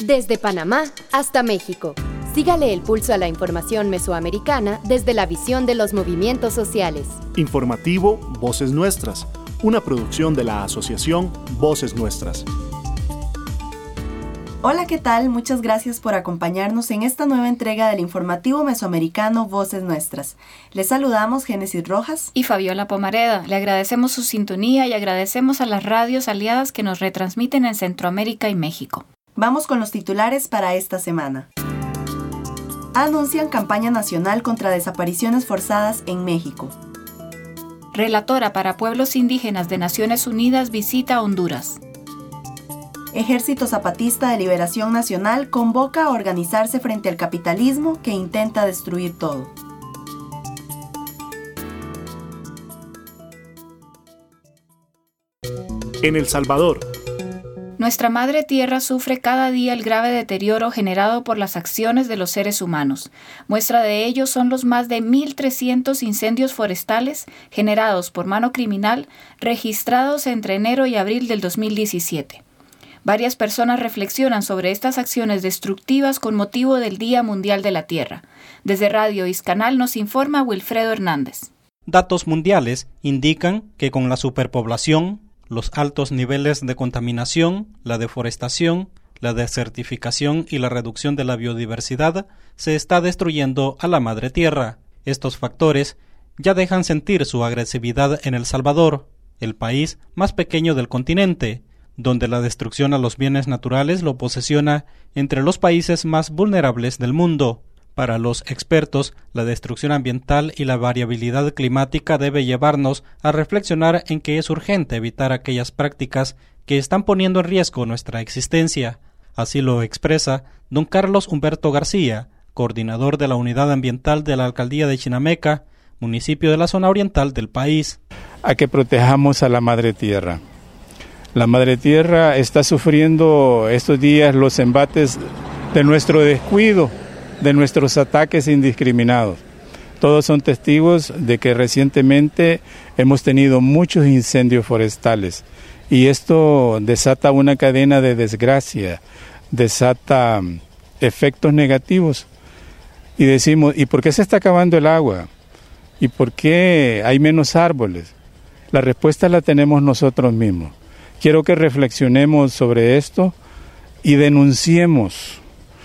Desde Panamá hasta México. Sígale el pulso a la información mesoamericana desde la visión de los movimientos sociales. Informativo Voces Nuestras, una producción de la asociación Voces Nuestras. Hola, ¿qué tal? Muchas gracias por acompañarnos en esta nueva entrega del informativo mesoamericano Voces Nuestras. Les saludamos Génesis Rojas y Fabiola Pomareda. Le agradecemos su sintonía y agradecemos a las radios aliadas que nos retransmiten en Centroamérica y México. Vamos con los titulares para esta semana. Anuncian campaña nacional contra desapariciones forzadas en México. Relatora para pueblos indígenas de Naciones Unidas visita Honduras. Ejército Zapatista de Liberación Nacional convoca a organizarse frente al capitalismo que intenta destruir todo. En El Salvador. Nuestra madre tierra sufre cada día el grave deterioro generado por las acciones de los seres humanos. Muestra de ello son los más de 1.300 incendios forestales generados por mano criminal registrados entre enero y abril del 2017. Varias personas reflexionan sobre estas acciones destructivas con motivo del Día Mundial de la Tierra. Desde Radio Iscanal nos informa Wilfredo Hernández. Datos mundiales indican que con la superpoblación, los altos niveles de contaminación, la deforestación, la desertificación y la reducción de la biodiversidad, se está destruyendo a la madre tierra. Estos factores ya dejan sentir su agresividad en El Salvador, el país más pequeño del continente, donde la destrucción a los bienes naturales lo posesiona entre los países más vulnerables del mundo. Para los expertos, la destrucción ambiental y la variabilidad climática debe llevarnos a reflexionar en que es urgente evitar aquellas prácticas que están poniendo en riesgo nuestra existencia. Así lo expresa don Carlos Humberto García, coordinador de la Unidad Ambiental de la Alcaldía de Chinameca, municipio de la zona oriental del país. A que protejamos a la madre tierra. La madre tierra está sufriendo estos días los embates de nuestro descuido, de nuestros ataques indiscriminados. Todos son testigos de que recientemente hemos tenido muchos incendios forestales y esto desata una cadena de desgracia, desata efectos negativos. Y decimos, ¿y por qué se está acabando el agua? ¿Y por qué hay menos árboles? La respuesta la tenemos nosotros mismos. Quiero que reflexionemos sobre esto y denunciemos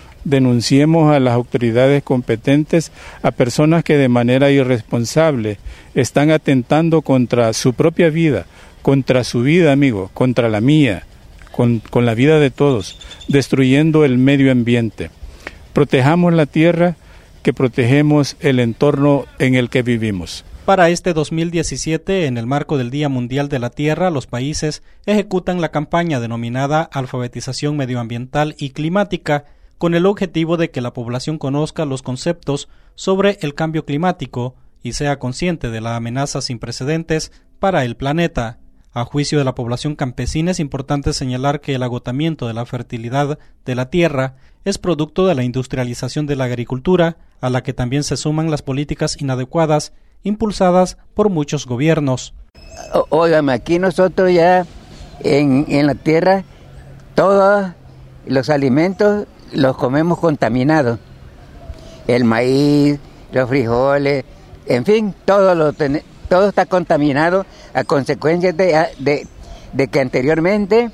a las autoridades competentes, a personas que de manera irresponsable están atentando contra su propia vida, contra su vida, amigo, contra la mía, con la vida de todos, destruyendo el medio ambiente. Protejamos la tierra, que protegemos el entorno en el que vivimos. Para este 2017, en el marco del Día Mundial de la Tierra, los países ejecutan la campaña denominada Alfabetización Medioambiental y Climática, con el objetivo de que la población conozca los conceptos sobre el cambio climático y sea consciente de la amenaza sin precedentes para el planeta. A juicio de la población campesina, es importante señalar que el agotamiento de la fertilidad de la tierra es producto de la industrialización de la agricultura, a la que también se suman las políticas inadecuadas impulsadas por muchos gobiernos. Óigame, aquí nosotros ya en la tierra todos los alimentos los comemos contaminados. El maíz, los frijoles, en fin, todo está contaminado a consecuencia de que anteriormente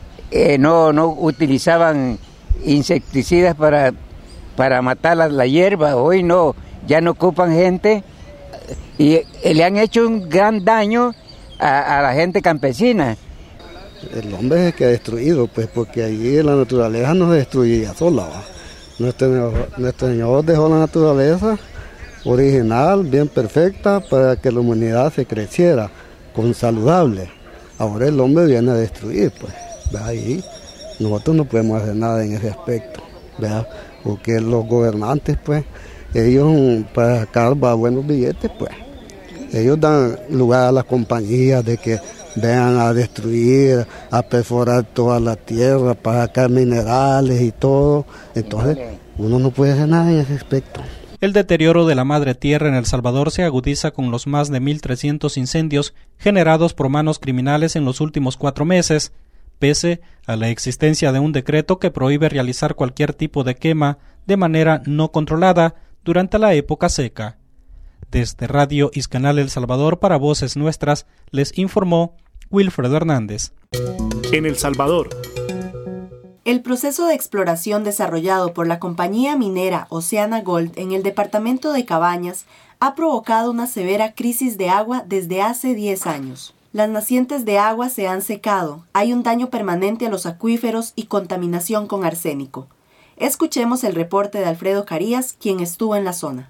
no utilizaban insecticidas para matar la hierba. Hoy no, ya no ocupan gente y le han hecho un gran daño a la gente campesina. El hombre es el que ha destruido, pues, porque allí la naturaleza no se destruía sola, ¿va? Nuestro Señor dejó la naturaleza original, bien perfecta, para que la humanidad se creciera, con saludable. Ahora el hombre viene a destruir, pues, ¿verdad? Y nosotros no podemos hacer nada en ese aspecto, ¿verdad? Porque los gobernantes, pues, ellos para sacar buenos billetes, pues, ellos dan lugar a las compañías de que vengan a destruir, a perforar toda la tierra para sacar minerales y todo. Entonces, uno no puede hacer nada en ese aspecto. El deterioro de la madre tierra en El Salvador se agudiza con los más de 1.300 incendios generados por manos criminales en los últimos 4 meses. pese a la existencia de un decreto que prohíbe realizar cualquier tipo de quema de manera no controlada durante la época seca. Desde Radio Iscanal El Salvador para Voces Nuestras, les informó Wilfredo Hernández. En El Salvador. El proceso de exploración desarrollado por la compañía minera Oceana Gold en el departamento de Cabañas ha provocado una severa crisis de agua desde hace 10 años. Las nacientes de agua se han secado, hay un daño permanente a los acuíferos y contaminación con arsénico. Escuchemos el reporte de Alfredo Carías, quien estuvo en la zona.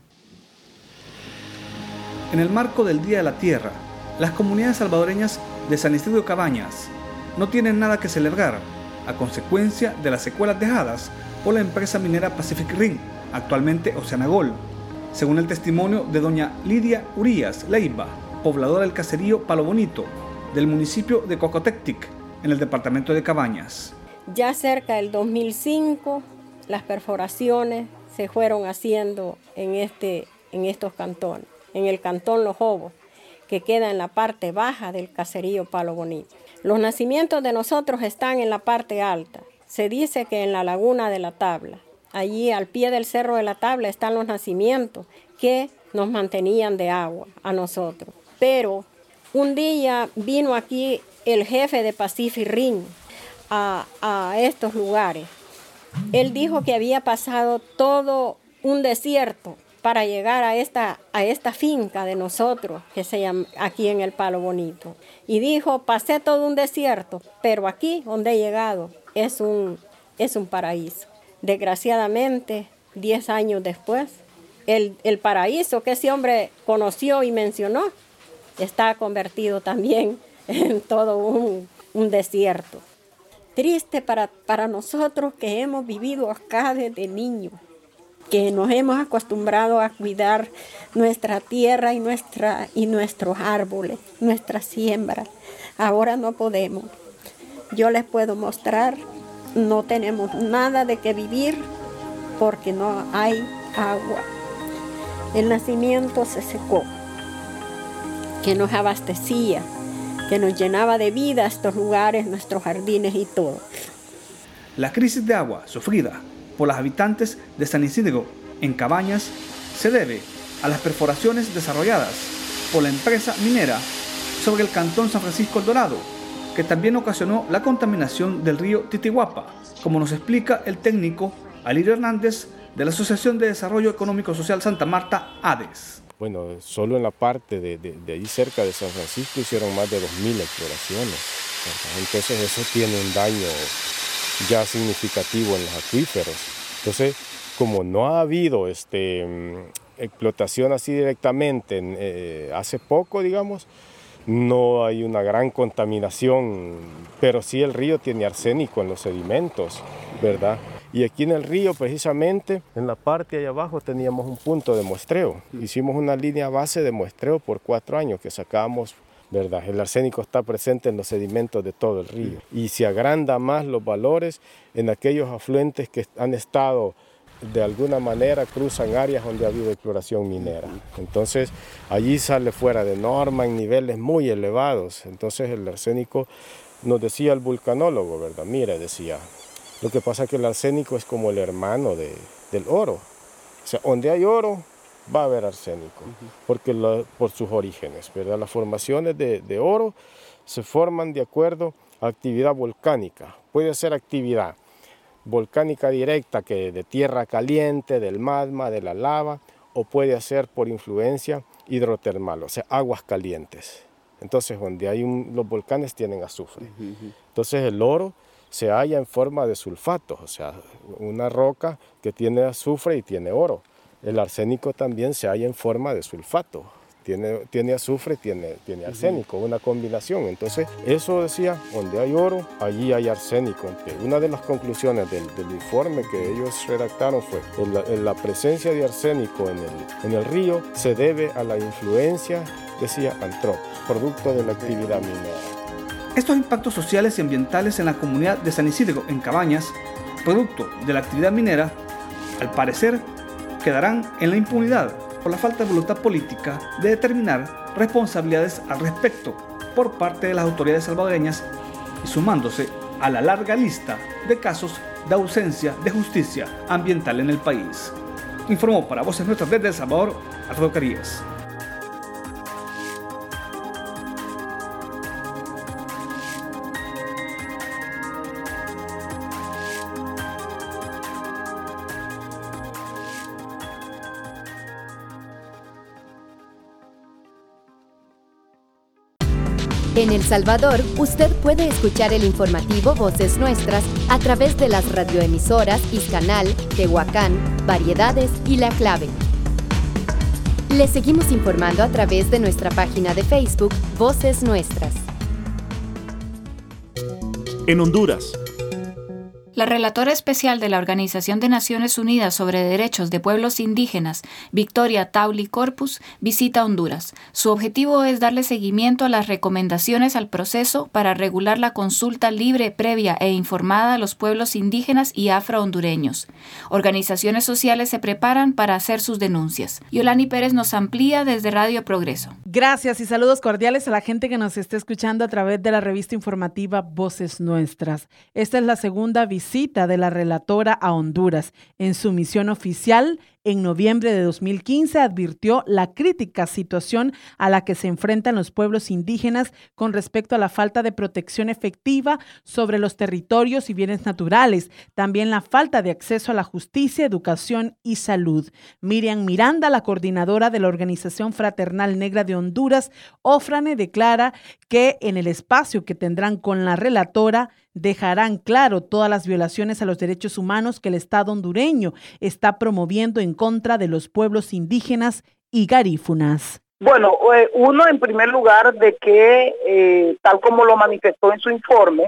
En el marco del Día de la Tierra, las comunidades salvadoreñas de San Isidro de Cabañas no tienen nada que celebrar a consecuencia de las secuelas dejadas por la empresa minera Pacific Rim, actualmente Oceana Gold, según el testimonio de doña Lidia Urías Leiva, pobladora del caserío Palo Bonito, del municipio de Cocotectic, en el departamento de Cabañas. Ya cerca del 2005, las perforaciones se fueron haciendo en estos cantones, en el cantón Los Jobos, que queda en la parte baja del caserío Palo Bonito. Los nacimientos de nosotros están en la parte alta. Se dice que en la laguna de la Tabla, allí al pie del cerro de la Tabla están los nacimientos que nos mantenían de agua a nosotros. Pero un día vino aquí el jefe de Pacific Rim a estos lugares. Él dijo que había pasado todo un desierto para llegar a esta finca de nosotros, que se llama aquí en el Palo Bonito. Y dijo, pasé todo un desierto, pero aquí donde he llegado es un paraíso. Desgraciadamente, 10 años después, el paraíso que ese hombre conoció y mencionó, está convertido también en todo un desierto. Triste para nosotros que hemos vivido acá desde niños, que nos hemos acostumbrado a cuidar nuestra tierra y nuestros árboles, nuestra siembra. Ahora no podemos. Yo les puedo mostrar, no tenemos nada de qué vivir porque no hay agua. El nacimiento se secó, que nos abastecía, que nos llenaba de vida estos lugares, nuestros jardines y todo. La crisis de agua sufrida por los habitantes de San Isidro en Cabañas se debe a las perforaciones desarrolladas por la empresa minera sobre el cantón San Francisco El Dorado, que también ocasionó la contaminación del río Titihuapa, como nos explica el técnico Alirio Hernández de la Asociación de Desarrollo Económico Social Santa Marta, ADES. Bueno, solo en la parte de ahí cerca de San Francisco hicieron más de 2.000 exploraciones. Entonces eso tiene un daño ya significativo en los acuíferos. Entonces, como no ha habido explotación así directamente hace poco, digamos, no hay una gran contaminación, pero sí el río tiene arsénico en los sedimentos, ¿verdad? Y aquí en el río, precisamente, en la parte allá abajo teníamos un punto de muestreo. Hicimos una línea base de muestreo por 4 años que sacamos, ¿verdad? El arsénico está presente en los sedimentos de todo el río. Y se agranda más los valores en aquellos afluentes que han estado, de alguna manera, cruzan áreas donde ha habido exploración minera. Entonces, allí sale fuera de norma en niveles muy elevados. Entonces, el arsénico, nos decía el vulcanólogo, ¿verdad? Mira, decía, lo que pasa es que el arsénico es como el hermano del oro. O sea, donde hay oro, va a haber arsénico, porque por sus orígenes, ¿verdad? Las formaciones de oro se forman de acuerdo a actividad volcánica. Puede ser actividad volcánica directa, que de tierra caliente, del magma, de la lava, o puede ser por influencia hidrotermal, o sea, aguas calientes. Entonces, donde hay los volcanes tienen azufre. Entonces, el oro se halla en forma de sulfatos, o sea, una roca que tiene azufre y tiene oro. El arsénico también se halla en forma de sulfato, tiene azufre, tiene arsénico, una combinación. Entonces, eso decía, donde hay oro, allí hay arsénico. Una de las conclusiones del informe que ellos redactaron fue que la presencia de arsénico en el río se debe a la influencia, decía, antrópica, producto de la actividad minera. Estos impactos sociales y ambientales en la comunidad de San Isidro, en Cabañas, producto de la actividad minera, al parecer, quedarán en la impunidad por la falta de voluntad política de determinar responsabilidades al respecto por parte de las autoridades salvadoreñas y sumándose a la larga lista de casos de ausencia de justicia ambiental en el país. Informó para Voces Nuestras desde El Salvador, Alfredo Carías. En El Salvador, usted puede escuchar el informativo Voces Nuestras a través de las radioemisoras Izcanal, Tehuacán, Variedades y La Clave. Le seguimos informando a través de nuestra página de Facebook Voces Nuestras. En Honduras. La relatora especial de la Organización de Naciones Unidas sobre Derechos de Pueblos Indígenas, Victoria Tauli Corpus, visita Honduras. Su objetivo es darle seguimiento a las recomendaciones al proceso para regular la consulta libre, previa e informada a los pueblos indígenas y afrohondureños. Organizaciones sociales se preparan para hacer sus denuncias. Yolani Pérez nos amplía desde Radio Progreso. Gracias y saludos cordiales a la gente que nos está escuchando a través de la revista informativa Voces Nuestras. Esta es la segunda visita de la relatora a Honduras. En su misión oficial, en noviembre de 2015, advirtió la crítica situación a la que se enfrentan los pueblos indígenas con respecto a la falta de protección efectiva sobre los territorios y bienes naturales, también la falta de acceso a la justicia, educación y salud. Miriam Miranda, la coordinadora de la Organización Fraternal Negra de Honduras, OFRANE, declara que en el espacio que tendrán con la relatora dejarán claro todas las violaciones a los derechos humanos que el Estado hondureño está promoviendo en contra de los pueblos indígenas y garífunas. Bueno, uno en primer lugar de que, tal como lo manifestó en su informe,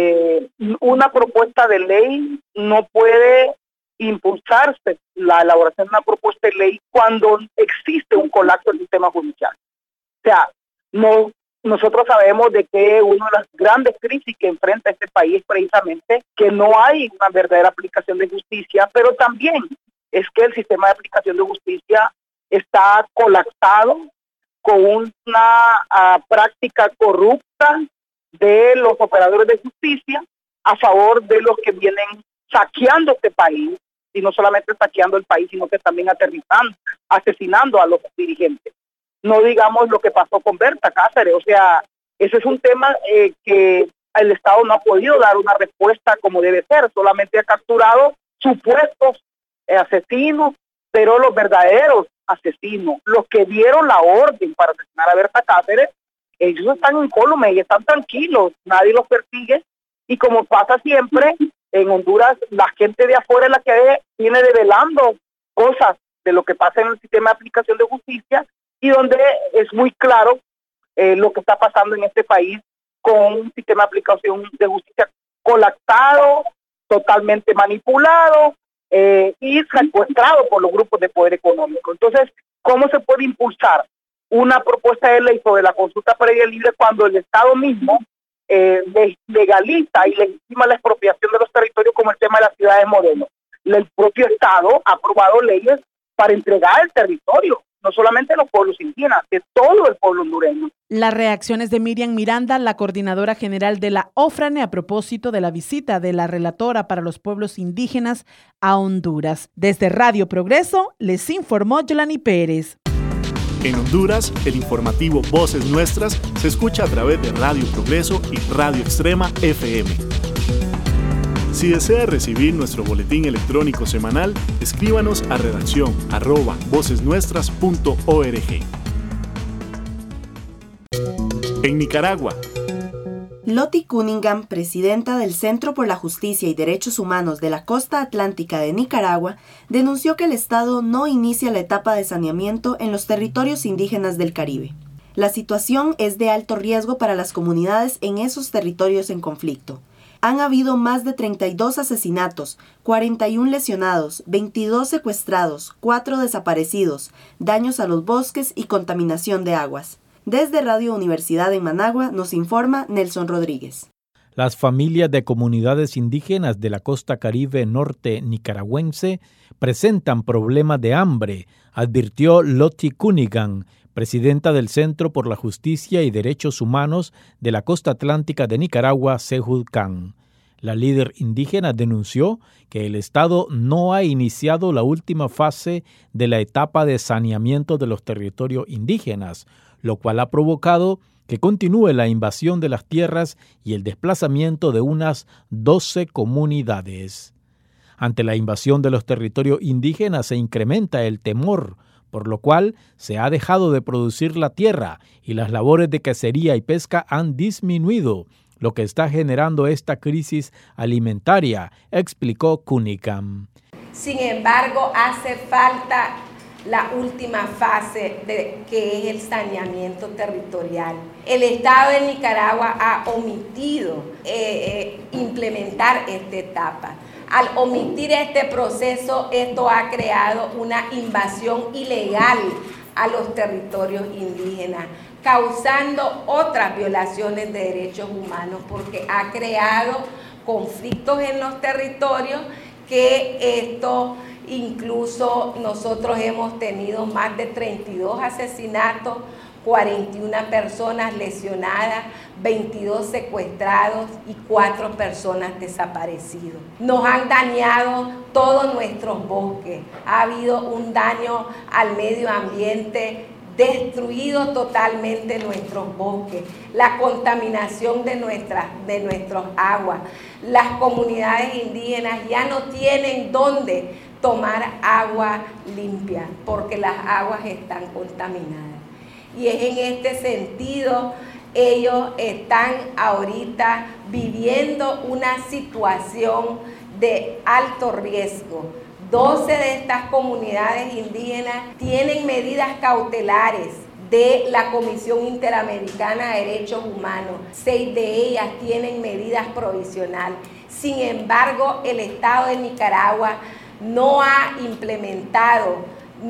una propuesta de ley no puede impulsarse la elaboración de una propuesta de ley cuando existe un colapso del sistema judicial. O sea, nosotros sabemos de que una de las grandes crisis que enfrenta este país es precisamente que no hay una verdadera aplicación de justicia, pero también es que el sistema de aplicación de justicia está colapsado con una práctica corrupta de los operadores de justicia a favor de los que vienen saqueando este país, y no solamente saqueando el país, sino que también asesinando a los dirigentes. No digamos lo que pasó con Berta Cáceres, o sea, ese es un tema que el Estado no ha podido dar una respuesta como debe ser, solamente ha capturado supuestos asesinos, pero los verdaderos asesinos, los que dieron la orden para asesinar a Berta Cáceres, ellos están incólumes y están tranquilos, nadie los persigue, y como pasa siempre, en Honduras la gente de afuera es la que viene develando cosas de lo que pasa en el sistema de aplicación de justicia, y donde es muy claro lo que está pasando en este país con un sistema de aplicación de justicia colapsado, totalmente manipulado y secuestrado por los grupos de poder económico. Entonces, ¿cómo se puede impulsar una propuesta de ley sobre la consulta previa y libre cuando el Estado mismo legaliza y legitima la expropiación de los territorios, como el tema de las ciudades modelos? El propio Estado ha aprobado leyes para entregar el territorio, no solamente de los pueblos indígenas, de todo el pueblo hondureño. Las reacciones de Miriam Miranda, la coordinadora general de la OFRANE, a propósito de la visita de la relatora para los pueblos indígenas a Honduras. Desde Radio Progreso, les informó Yolani Pérez. En Honduras, el informativo Voces Nuestras se escucha a través de Radio Progreso y Radio Extrema FM. Si desea recibir nuestro boletín electrónico semanal, escríbanos a redacción@vocesnuestras.org. En Nicaragua. Lottie Cunningham, presidenta del Centro por la Justicia y Derechos Humanos de la Costa Atlántica de Nicaragua, denunció que el Estado no inicia la etapa de saneamiento en los territorios indígenas del Caribe. La situación es de alto riesgo para las comunidades en esos territorios en conflicto. Han habido más de 32 asesinatos, 41 lesionados, 22 secuestrados, 4 desaparecidos, daños a los bosques y contaminación de aguas. Desde Radio Universidad en Managua nos informa Nelson Rodríguez. Las familias de comunidades indígenas de la costa caribe norte nicaragüense presentan problemas de hambre, advirtió Lottie Cunningham, presidenta del Centro por la Justicia y Derechos Humanos de la Costa Atlántica de Nicaragua, CEJUDCAN. La líder indígena denunció que el Estado no ha iniciado la última fase de la etapa de saneamiento de los territorios indígenas, lo cual ha provocado que continúe la invasión de las tierras y el desplazamiento de unas 12 comunidades. Ante la invasión de los territorios indígenas se incrementa el temor, por lo cual se ha dejado de producir la tierra y las labores de cacería y pesca han disminuido, lo que está generando esta crisis alimentaria, explicó Cunningham. Sin embargo, hace falta la última fase que es el saneamiento territorial. El Estado de Nicaragua ha omitido implementar esta etapa. Al omitir este proceso, esto ha creado una invasión ilegal a los territorios indígenas, causando otras violaciones de derechos humanos, porque ha creado conflictos en los territorios que esto, incluso nosotros hemos tenido más de 32 asesinatos, 41 personas lesionadas, 22 secuestrados y 4 personas desaparecidos. Nos han dañado todos nuestros bosques, ha habido un daño al medio ambiente, destruido totalmente nuestros bosques, la contaminación de nuestras aguas. Las comunidades indígenas ya no tienen dónde tomar agua limpia porque las aguas están contaminadas. Y es en este sentido, ellos están ahorita viviendo una situación de alto riesgo. 12 de estas comunidades indígenas tienen medidas cautelares de la Comisión Interamericana de Derechos Humanos. 6 de ellas tienen medidas provisionales. Sin embargo, el Estado de Nicaragua no ha implementado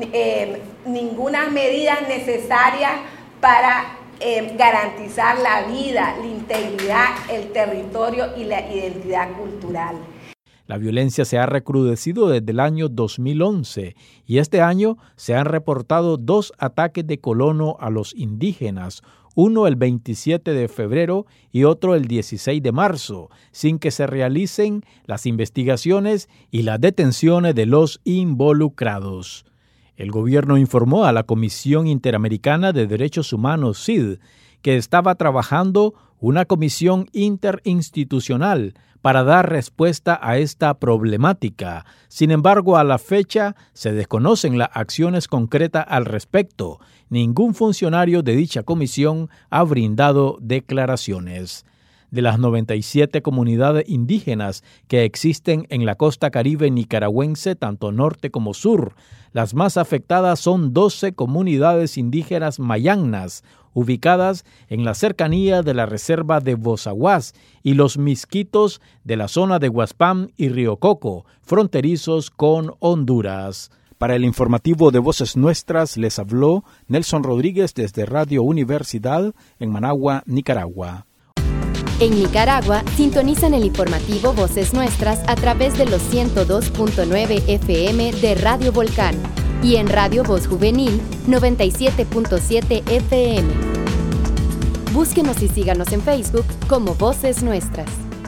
ninguna medida necesaria para garantizar la vida, la integridad, el territorio y la identidad cultural. La violencia se ha recrudecido desde el año 2011 y este año se han reportado 2 ataques de colono a los indígenas, uno el 27 de febrero y otro el 16 de marzo, sin que se realicen las investigaciones y las detenciones de los involucrados. El gobierno informó a la Comisión Interamericana de Derechos Humanos, CID, que estaba trabajando una comisión interinstitucional para dar respuesta a esta problemática. Sin embargo, a la fecha se desconocen las acciones concretas al respecto. Ningún funcionario de dicha comisión ha brindado declaraciones. De las 97 comunidades indígenas que existen en la costa caribe nicaragüense, tanto norte como sur, las más afectadas son 12 comunidades indígenas mayangnas, ubicadas en la cercanía de la reserva de Bozaguas y los Misquitos de la zona de Huaspán y Río Coco, fronterizos con Honduras. Para el informativo de Voces Nuestras les habló Nelson Rodríguez desde Radio Universidad en Managua, Nicaragua. En Nicaragua, sintonizan el informativo Voces Nuestras a través de los 102.9 FM de Radio Volcán y en Radio Voz Juvenil 97.7 FM. Búsquenos y síganos en Facebook como Voces Nuestras.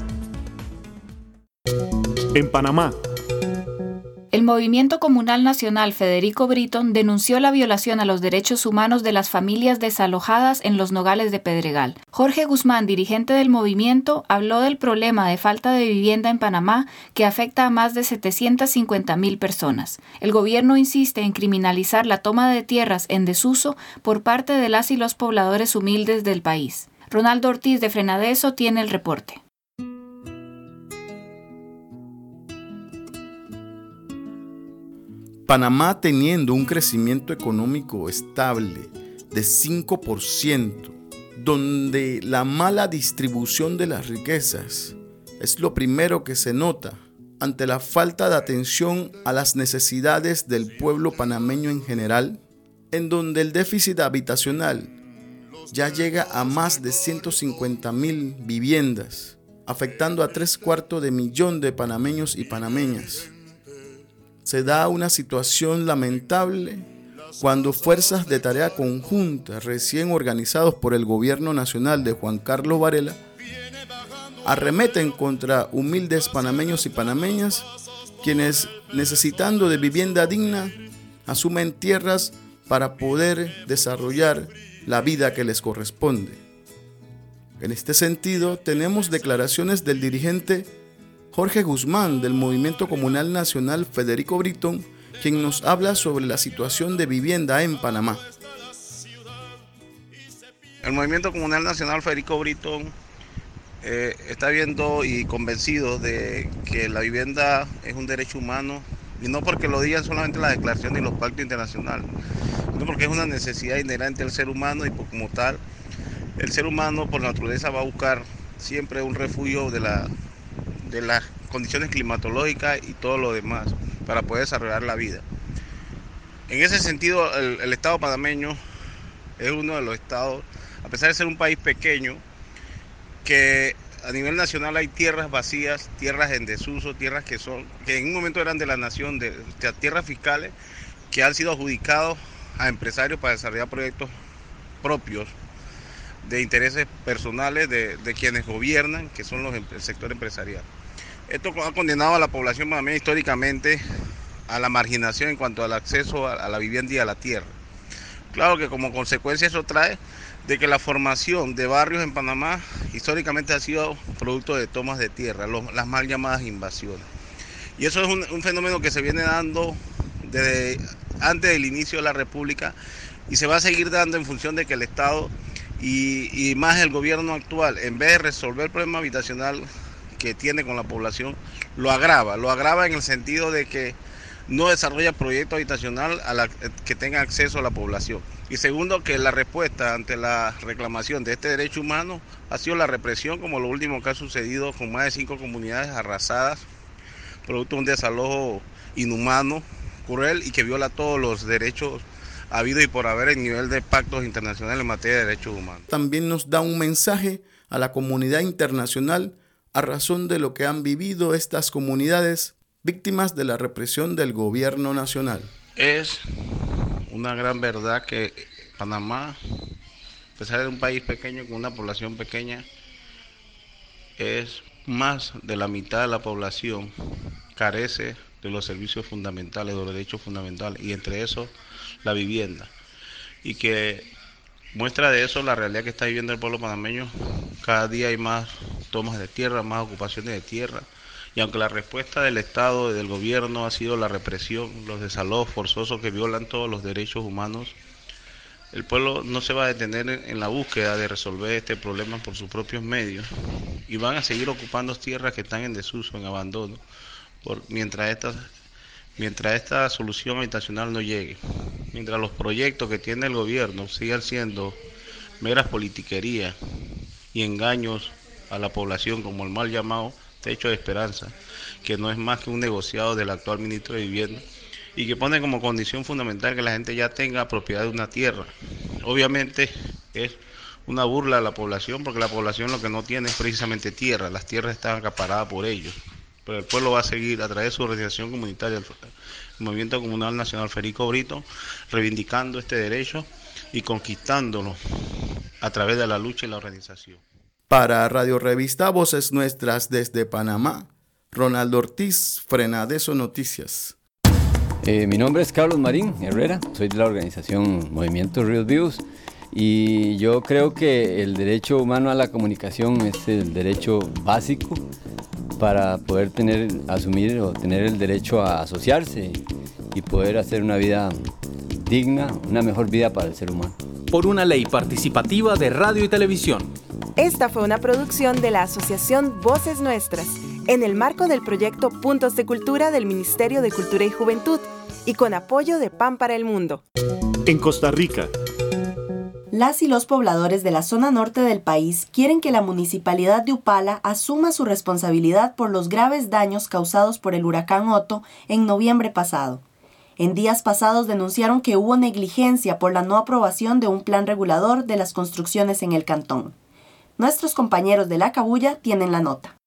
En Panamá, el Movimiento Comunal Nacional Federico Britton denunció la violación a los derechos humanos de las familias desalojadas en los Nogales de Pedregal. Jorge Guzmán, dirigente del movimiento, habló del problema de falta de vivienda en Panamá que afecta a más de 750,000 personas. El gobierno insiste en criminalizar la toma de tierras en desuso por parte de las y los pobladores humildes del país. Ronaldo Ortiz de Frenadeso tiene el reporte. Panamá, teniendo un crecimiento económico estable de 5%, donde la mala distribución de las riquezas es lo primero que se nota ante la falta de atención a las necesidades del pueblo panameño en general, en donde el déficit habitacional ya llega a más de 150,000 viviendas, afectando a 3/4 de panameños y panameñas. Se da una situación lamentable cuando fuerzas de tarea conjunta recién organizados por el gobierno nacional de Juan Carlos Varela arremeten contra humildes panameños y panameñas, quienes, necesitando de vivienda digna, asumen tierras para poder desarrollar la vida que les corresponde. En este sentido, tenemos declaraciones del dirigente Jorge Guzmán del Movimiento Comunal Nacional Federico Britton, quien nos habla sobre la situación de vivienda en Panamá. El Movimiento Comunal Nacional Federico Britton está viendo y convencido de que la vivienda es un derecho humano, y no porque lo digan solamente las declaraciones y los pactos internacionales, sino porque es una necesidad inherente del ser humano, y como tal, el ser humano por naturaleza va a buscar siempre un refugio de las condiciones climatológicas y todo lo demás para poder desarrollar la vida. En ese sentido, el Estado panameño es uno de los estados, a pesar de ser un país pequeño, que a nivel nacional hay tierras vacías, tierras en desuso, tierras que en un momento eran de la nación, de tierras fiscales que han sido adjudicados a empresarios para desarrollar proyectos propios de intereses personales de quienes gobiernan, que son el sector empresarial. Esto ha condenado a la población panameña históricamente a la marginación en cuanto al acceso a la vivienda y a la tierra. Claro que como consecuencia eso trae de que la formación de barrios en Panamá históricamente ha sido producto de tomas de tierra, las mal llamadas invasiones. Y eso es un fenómeno que se viene dando desde antes del inicio de la República y se va a seguir dando en función de que el Estado y más el gobierno actual, en vez de resolver el problema habitacional que tiene con la población, lo agrava en el sentido de que no desarrolla proyecto habitacional que tenga acceso a la población. Y segundo, que la respuesta ante la reclamación de este derecho humano ha sido la represión, como lo último que ha sucedido con más de 5 comunidades arrasadas, producto de un desalojo inhumano, cruel y que viola todos los derechos habidos y por haber en nivel de pactos internacionales en materia de derechos humanos. También nos da un mensaje a la comunidad internacional a razón de lo que han vivido estas comunidades víctimas de la represión del gobierno nacional. Es una gran verdad que Panamá, a pesar de un país pequeño con una población pequeña, es más de la mitad de la población carece de los servicios fundamentales, de los derechos fundamentales, y entre eso la vivienda. Y que muestra de eso la realidad que está viviendo el pueblo panameño. Cada día hay más tomas de tierra, más ocupaciones de tierra. Y aunque la respuesta del Estado y del gobierno ha sido la represión, los desalojos forzosos que violan todos los derechos humanos, el pueblo no se va a detener en la búsqueda de resolver este problema por sus propios medios y van a seguir ocupando tierras que están en desuso, en abandono, mientras esta solución habitacional no llegue. Mientras los proyectos que tiene el gobierno sigan siendo meras politiquerías y engaños a la población, como el mal llamado Techo de Esperanza, que no es más que un negociado del actual ministro de Vivienda y que pone como condición fundamental que la gente ya tenga propiedad de una tierra. Obviamente es una burla a la población, porque la población lo que no tiene es precisamente tierra, las tierras están acaparadas por ellos. Pero el pueblo va a seguir a través de su organización comunitaria, el Movimiento Comunal Nacional Federico Britton, reivindicando este derecho y conquistándolo a través de la lucha y la organización. Para Radio Revista Voces Nuestras desde Panamá, Ronaldo Ortiz, Frenadeso Noticias. Mi nombre es Carlos Marín Herrera, soy de la organización Movimiento Ríos Vivos y yo creo que el derecho humano a la comunicación es el derecho básico para poder asumir o tener el derecho a asociarse y poder hacer una vida digna, una mejor vida para el ser humano. Por una ley participativa de radio y televisión. Esta fue una producción de la Asociación Voces Nuestras, en el marco del proyecto Puntos de Cultura del Ministerio de Cultura y Juventud y con apoyo de Pan para el Mundo. En Costa Rica, las y los pobladores de la zona norte del país quieren que la municipalidad de Upala asuma su responsabilidad por los graves daños causados por el huracán Otto en noviembre pasado. En días pasados denunciaron que hubo negligencia por la no aprobación de un plan regulador de las construcciones en el cantón. Nuestros compañeros de La Cabulla tienen la nota.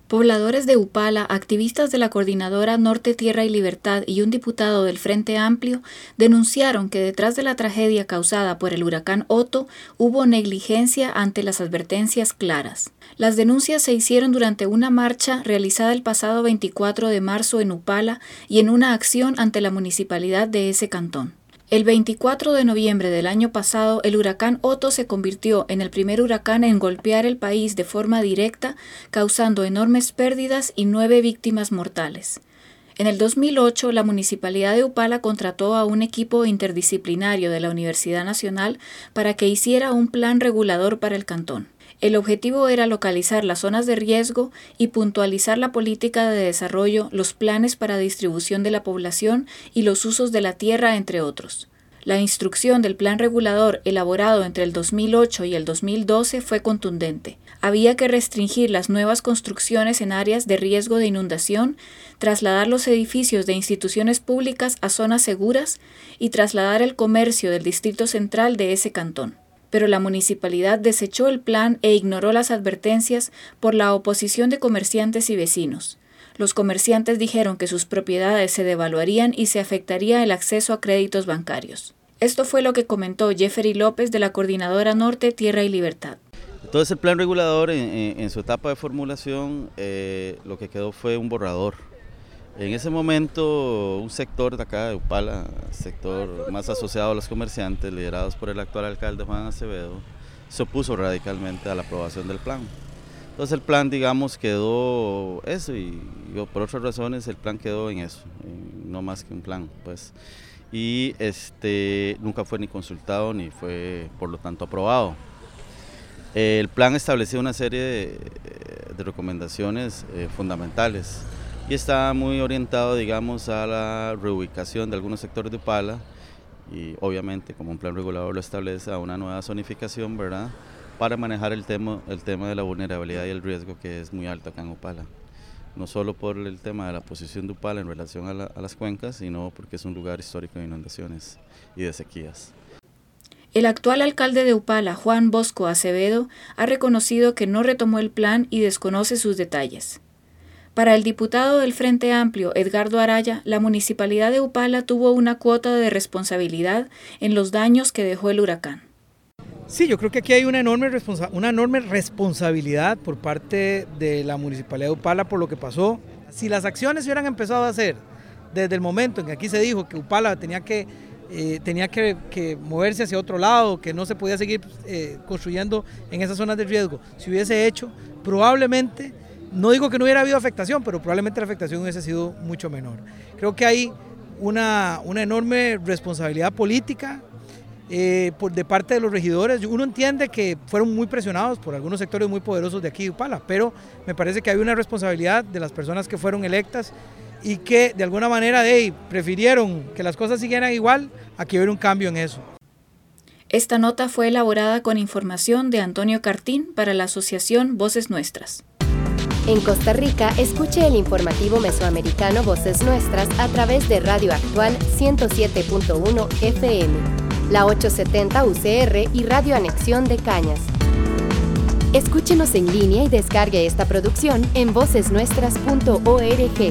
Pobladores de Upala, activistas de la Coordinadora Norte, Tierra y Libertad y un diputado del Frente Amplio denunciaron que detrás de la tragedia causada por el huracán Otto hubo negligencia ante las advertencias claras. Las denuncias se hicieron durante una marcha realizada el pasado 24 de marzo en Upala y en una acción ante la municipalidad de ese cantón. El 24 de noviembre del año pasado, el huracán Otto se convirtió en el primer huracán en golpear el país de forma directa, causando enormes pérdidas y 9 víctimas mortales. En el 2008, la Municipalidad de Upala contrató a un equipo interdisciplinario de la Universidad Nacional para que hiciera un plan regulador para el cantón. El objetivo era localizar las zonas de riesgo y puntualizar la política de desarrollo, los planes para distribución de la población y los usos de la tierra, entre otros. La instrucción del plan regulador elaborado entre el 2008 y el 2012 fue contundente. Había que restringir las nuevas construcciones en áreas de riesgo de inundación, trasladar los edificios de instituciones públicas a zonas seguras y trasladar el comercio del distrito central de ese cantón. Pero la municipalidad desechó el plan e ignoró las advertencias por la oposición de comerciantes y vecinos. Los comerciantes dijeron que sus propiedades se devaluarían y se afectaría el acceso a créditos bancarios. Esto fue lo que comentó Jeffery López de la Coordinadora Norte, Tierra y Libertad. Entonces el plan regulador en su etapa de formulación lo que quedó fue un borrador. En ese momento un sector de acá de Upala, sector más asociado a los comerciantes, liderados por el actual alcalde Juan Acevedo, se opuso radicalmente a la aprobación del plan. Entonces el plan, digamos, quedó eso y por otras razones el plan quedó en eso, no más que un plan, pues. Y nunca fue ni consultado ni fue por lo tanto aprobado. El plan establecía una serie de recomendaciones fundamentales y está muy orientado, digamos, a la reubicación de algunos sectores de Upala y obviamente, como un plan regulador lo establece, a una nueva zonificación, ¿verdad?, para manejar el tema de la vulnerabilidad y el riesgo que es muy alto acá en Upala. No solo por el tema de la posición de Upala en relación a las cuencas, sino porque es un lugar histórico de inundaciones y de sequías. El actual alcalde de Upala, Juan Bosco Acevedo, ha reconocido que no retomó el plan y desconoce sus detalles. Para el diputado del Frente Amplio, Edgardo Araya, la municipalidad de Upala tuvo una cuota de responsabilidad en los daños que dejó el huracán. Sí, yo creo que aquí hay una enorme responsabilidad por parte de la municipalidad de Upala por lo que pasó. Si las acciones se hubieran empezado a hacer desde el momento en que aquí se dijo que Upala tenía que moverse hacia otro lado, que no se podía seguir construyendo en esas zonas de riesgo, si hubiese hecho, probablemente, no digo que no hubiera habido afectación, pero probablemente la afectación hubiese sido mucho menor. Creo que hay una enorme responsabilidad política de parte de los regidores. Uno entiende que fueron muy presionados por algunos sectores muy poderosos de aquí de Upala, pero me parece que hay una responsabilidad de las personas que fueron electas y que de alguna manera prefirieron que las cosas siguieran igual a que hubiera un cambio en eso. Esta nota fue elaborada con información de Antonio Cartín para la Asociación Voces Nuestras. En Costa Rica, escuche el informativo mesoamericano Voces Nuestras a través de Radio Actual 107.1 FM, la 870 UCR y Radio Anexión de Cañas. Escúchenos en línea y descargue esta producción en vocesnuestras.org.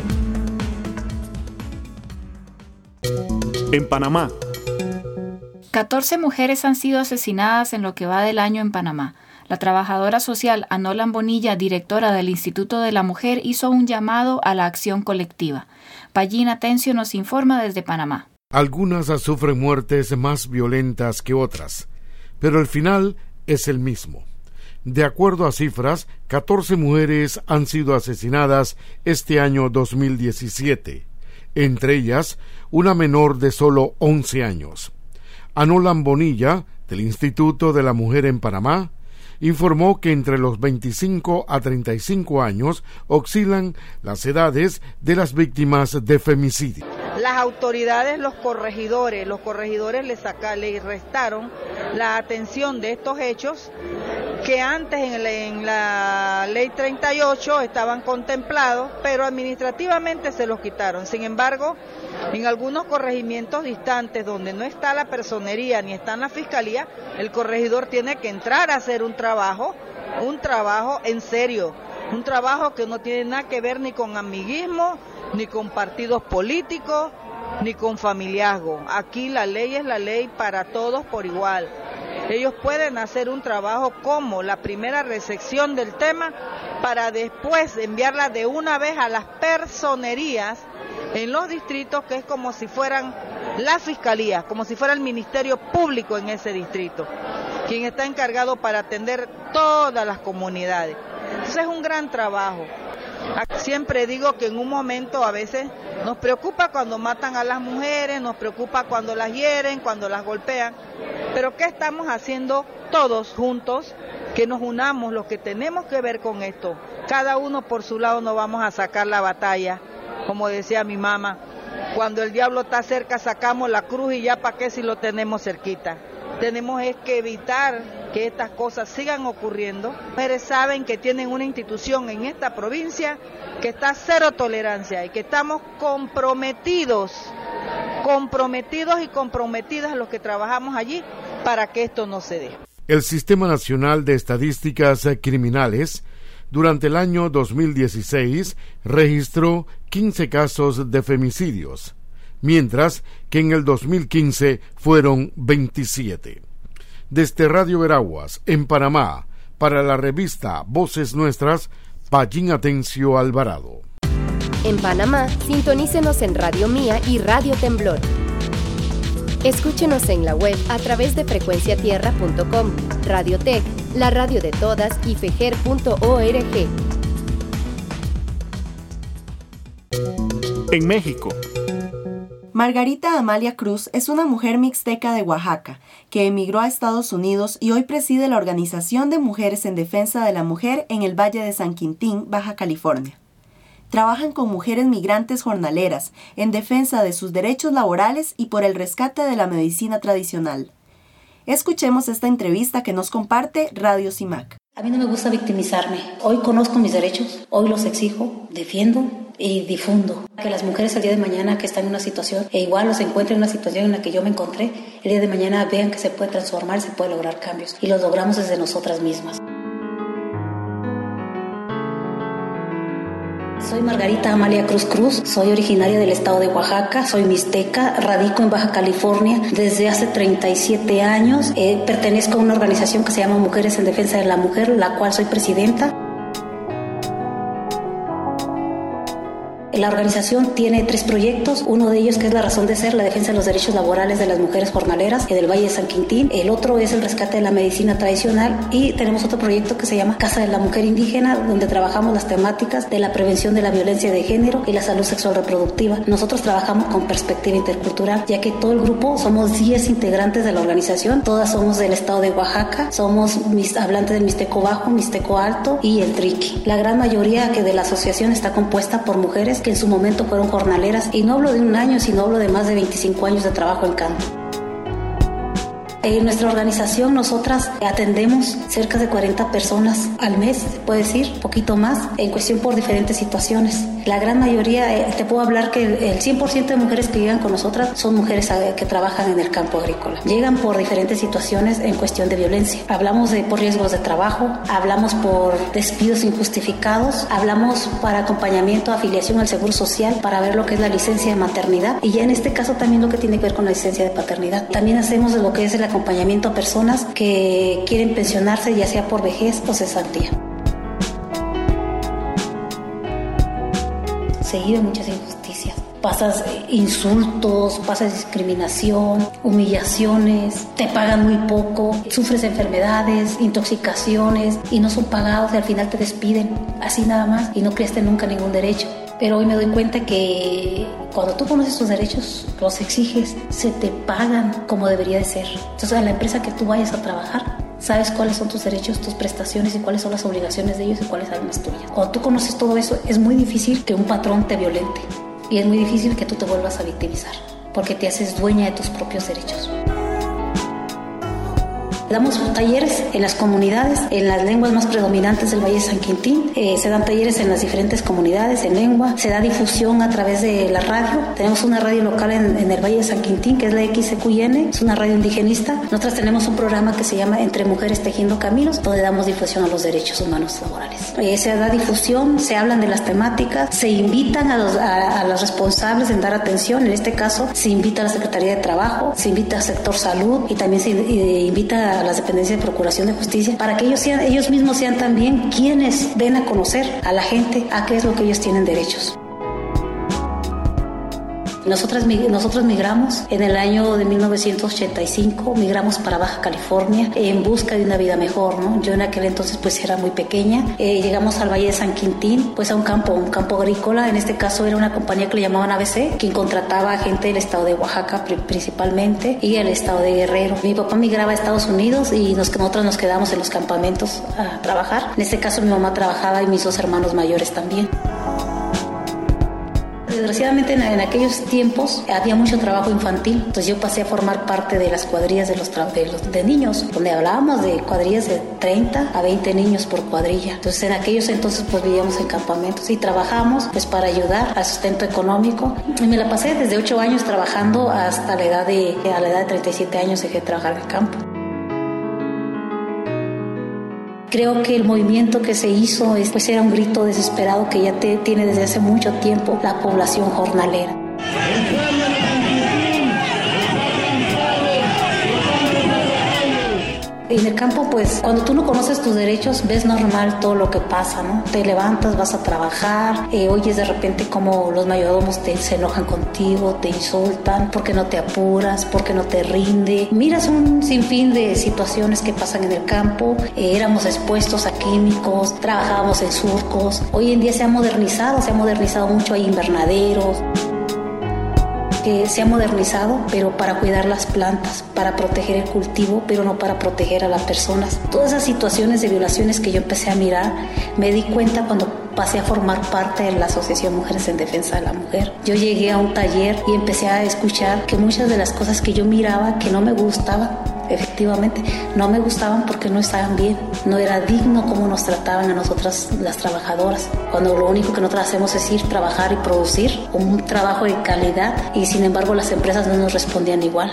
En Panamá, 14 mujeres han sido asesinadas en lo que va del año en Panamá. La trabajadora social Anolan Bonilla, directora del Instituto de la Mujer, hizo un llamado a la acción colectiva. Payín Atencio nos informa desde Panamá. Algunas sufren muertes más violentas que otras, pero el final es el mismo. De acuerdo a cifras, 14 mujeres han sido asesinadas este año 2017, entre ellas una menor de solo 11 años. Anolan Bonilla, del Instituto de la Mujer en Panamá, informó que entre los 25 a 35 años oscilan las edades de las víctimas de femicidio. Las autoridades, los corregidores le restaron la atención de estos hechos que antes en la ley 38 estaban contemplados, pero administrativamente se los quitaron. Sin embargo, en algunos corregimientos distantes donde no está la personería ni está en la fiscalía, el corregidor tiene que entrar a hacer un trabajo en serio, Un trabajo que no tiene nada que ver ni con amiguismo, ni con partidos políticos, ni con familiazgo. Aquí la ley es la ley para todos por igual. Ellos pueden hacer un trabajo como la primera recepción del tema para después enviarla de una vez a las personerías en los distritos, que es como si fueran la fiscalía, como si fuera el Ministerio Público en ese distrito, quien está encargado para atender todas las comunidades. Entonces es un gran trabajo. Siempre digo que en un momento a veces nos preocupa cuando matan a las mujeres, nos preocupa cuando las hieren, cuando las golpean, pero ¿qué estamos haciendo todos juntos? Que nos unamos, los que tenemos que ver con esto. Cada uno por su lado no vamos a sacar la batalla, como decía mi mamá, cuando el diablo está cerca sacamos la cruz y ya para qué si lo tenemos cerquita. Tenemos es que evitar que estas cosas sigan ocurriendo. Las mujeres saben que tienen una institución en esta provincia que está cero tolerancia y que estamos comprometidos y comprometidas los que trabajamos allí para que esto no se dé. El Sistema Nacional de Estadísticas Criminales durante el año 2016 registró 15 casos de femicidios, mientras que en el 2015 fueron 27. Desde Radio Veraguas, en Panamá, para la revista Voces Nuestras, Pallín Atencio Alvarado. En Panamá, sintonícenos en Radio Mía y Radio Temblor. Escúchenos en la web a través de frecuenciatierra.com, Radiotech, la radio de todas y fejer.org. En México. Margarita Amalia Cruz es una mujer mixteca de Oaxaca que emigró a Estados Unidos y hoy preside la Organización de Mujeres en Defensa de la Mujer en el Valle de San Quintín, Baja California. Trabajan con mujeres migrantes jornaleras en defensa de sus derechos laborales y por el rescate de la medicina tradicional. Escuchemos esta entrevista que nos comparte Radio CIMAC. A mí no me gusta victimizarme. Hoy conozco mis derechos, hoy los exijo, defiendo y difundo. Que las mujeres el día de mañana que están en una situación, e igual los encuentren en una situación en la que yo me encontré, el día de mañana vean que se puede transformar, se puede lograr cambios. Y los logramos desde nosotras mismas. Soy Margarita Amalia Cruz Cruz, soy originaria del estado de Oaxaca, soy mixteca, radico en Baja California desde hace 37 años. Pertenezco a una organización que se llama Mujeres en Defensa de la Mujer, la cual soy presidenta. La organización tiene 3 proyectos, uno de ellos que es la razón de ser, la defensa de los derechos laborales de las mujeres jornaleras del Valle de San Quintín, el otro es el rescate de la medicina tradicional y tenemos otro proyecto que se llama Casa de la Mujer Indígena, donde trabajamos las temáticas de la prevención de la violencia de género y la salud sexual reproductiva. Nosotros trabajamos con perspectiva intercultural, ya que todo el grupo, somos 10 integrantes de la organización, todas somos del estado de Oaxaca, somos hablantes del Mixteco Bajo, Mixteco Alto y el Triqui. La gran mayoría de la asociación está compuesta por mujeres que en su momento fueron jornaleras, y no hablo de un año, sino hablo de más de 25 años de trabajo en campo. En nuestra organización nosotras atendemos cerca de 40 personas al mes, se puede decir, poquito más, en cuestión por diferentes situaciones. La gran mayoría, te puedo hablar que el 100% de mujeres que llegan con nosotras son mujeres que trabajan en el campo agrícola. Llegan por diferentes situaciones en cuestión de violencia. Hablamos por riesgos de trabajo, hablamos por despidos injustificados, hablamos para acompañamiento, afiliación al Seguro Social, para ver lo que es la licencia de maternidad y ya en este caso también lo que tiene que ver con la licencia de paternidad. También hacemos lo que es el acompañamiento a personas que quieren pensionarse, ya sea por vejez o cesantía. Se viven muchas injusticias. Pasas insultos, pasas discriminación, humillaciones, te pagan muy poco, sufres enfermedades, intoxicaciones y no son pagados y al final te despiden, así nada más, y no creaste nunca ningún derecho. Pero hoy me doy cuenta que cuando tú conoces tus derechos, los exiges, se te pagan como debería de ser. Entonces, a la empresa que tú vayas a trabajar, sabes cuáles son tus derechos, tus prestaciones y cuáles son las obligaciones de ellos y cuáles son las tuyas. Cuando tú conoces todo eso, es muy difícil que un patrón te violente y es muy difícil que tú te vuelvas a victimizar porque te haces dueña de tus propios derechos. Damos talleres en las comunidades, en las lenguas más predominantes del Valle de San Quintín. Se dan talleres en las diferentes comunidades en lengua. Se da difusión a través de la radio. Tenemos una radio local en el Valle de San Quintín, que es la XCQN, es una radio indigenista. Nosotros tenemos un programa que se llama Entre Mujeres Tejiendo Caminos, donde damos difusión a los derechos humanos laborales. Se da difusión, se hablan de las temáticas, se invitan a los responsables en dar atención. En este caso, se invita a la Secretaría de Trabajo, se invita al sector salud y también se invita a las dependencias de Procuración de Justicia para que ellos mismos sean también quienes den a conocer a la gente a qué es lo que ellos tienen derechos. Nosotros migramos en el año de 1985, migramos para Baja California en busca de una vida mejor, ¿no? Yo en aquel entonces pues era muy pequeña. Llegamos al Valle de San Quintín, pues a un campo agrícola. En este caso era una compañía que le llamaban ABC, quien contrataba a gente del estado de Oaxaca principalmente y el estado de Guerrero. Mi papá migraba a Estados Unidos y nosotros nos quedamos en los campamentos a trabajar. En este caso mi mamá trabajaba y mis dos hermanos mayores también. Desgraciadamente en aquellos tiempos había mucho trabajo infantil, entonces yo pasé a formar parte de las cuadrillas de niños, donde hablábamos de cuadrillas de 30 a 20 niños por cuadrilla. Entonces en aquellos entonces pues vivíamos en campamentos y trabajamos pues para ayudar al sustento económico. Y me la pasé desde 8 años trabajando hasta a la edad de 37 años dejé de trabajar en el campo. Creo que el movimiento que se hizo pues era un grito desesperado que ya tiene desde hace mucho tiempo la población jornalera. En el campo, pues, cuando tú no conoces tus derechos, ves normal todo lo que pasa, ¿no? Te levantas, vas a trabajar, oyes de repente como los mayordomos se enojan contigo, te insultan, porque no te apuras, porque no te rinde. Miras un sinfín de situaciones que pasan en el campo. Éramos expuestos a químicos, trabajábamos en surcos. Hoy en día se ha modernizado mucho, hay invernaderos. Se ha modernizado, pero para cuidar las plantas, para proteger el cultivo, pero no para proteger a las personas. Todas esas situaciones de violaciones que yo empecé a mirar, me di cuenta cuando pasé a formar parte de la Asociación Mujeres en Defensa de la Mujer. Yo llegué a un taller y empecé a escuchar que muchas de las cosas que yo miraba, que no me gustaban, efectivamente, no me gustaban porque no estaban bien. No era digno cómo nos trataban a nosotras las trabajadoras, cuando lo único que nosotras hacemos es ir, trabajar y producir un trabajo de calidad y sin embargo las empresas no nos respondían igual.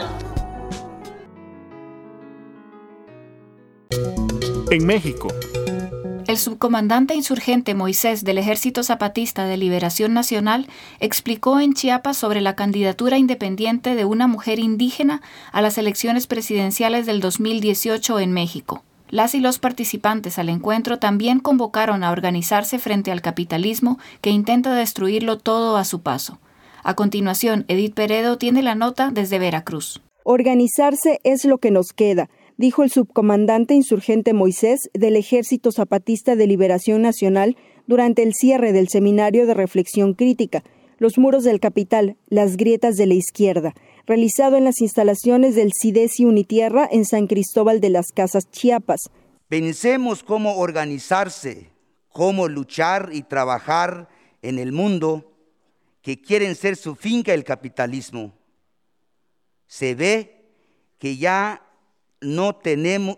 En México, el subcomandante insurgente Moisés del Ejército Zapatista de Liberación Nacional explicó en Chiapas sobre la candidatura independiente de una mujer indígena a las elecciones presidenciales del 2018 en México. Las y los participantes al encuentro también convocaron a organizarse frente al capitalismo que intenta destruirlo todo a su paso. A continuación, Edith Peredo tiene la nota desde Veracruz. Organizarse es lo que nos queda, dijo el subcomandante insurgente Moisés del Ejército Zapatista de Liberación Nacional durante el cierre del seminario de reflexión crítica, Los muros del capital, las grietas de la izquierda, realizado en las instalaciones del CIDESI Unitierra en San Cristóbal de las Casas, Chiapas. Pensemos cómo organizarse, cómo luchar y trabajar en el mundo que quieren ser su finca el capitalismo. Se ve que ya no tenemos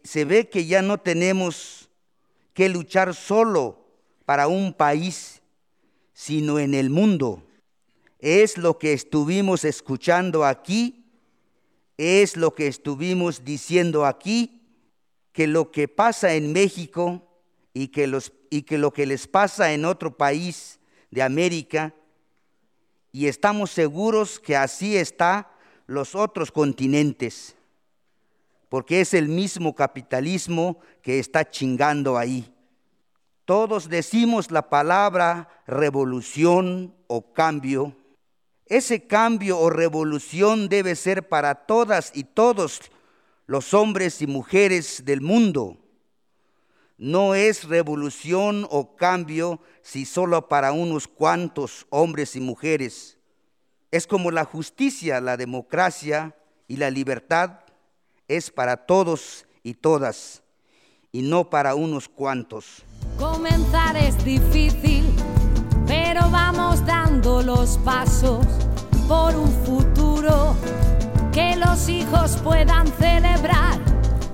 que luchar solo para un país, sino en el mundo. Es lo que estuvimos escuchando aquí, es lo que estuvimos diciendo aquí, que lo que pasa en México y que lo que les pasa en otro país de América, y estamos seguros que así está los otros continentes, porque es el mismo capitalismo que está chingando ahí. Todos decimos la palabra revolución o cambio. Ese cambio o revolución debe ser para todas y todos los hombres y mujeres del mundo. No es revolución o cambio si solo para unos cuantos hombres y mujeres. Es como la justicia, la democracia y la libertad es para todos y todas, y no para unos cuantos. Comenzar es difícil, pero vamos dando los pasos por un futuro que los hijos puedan celebrar.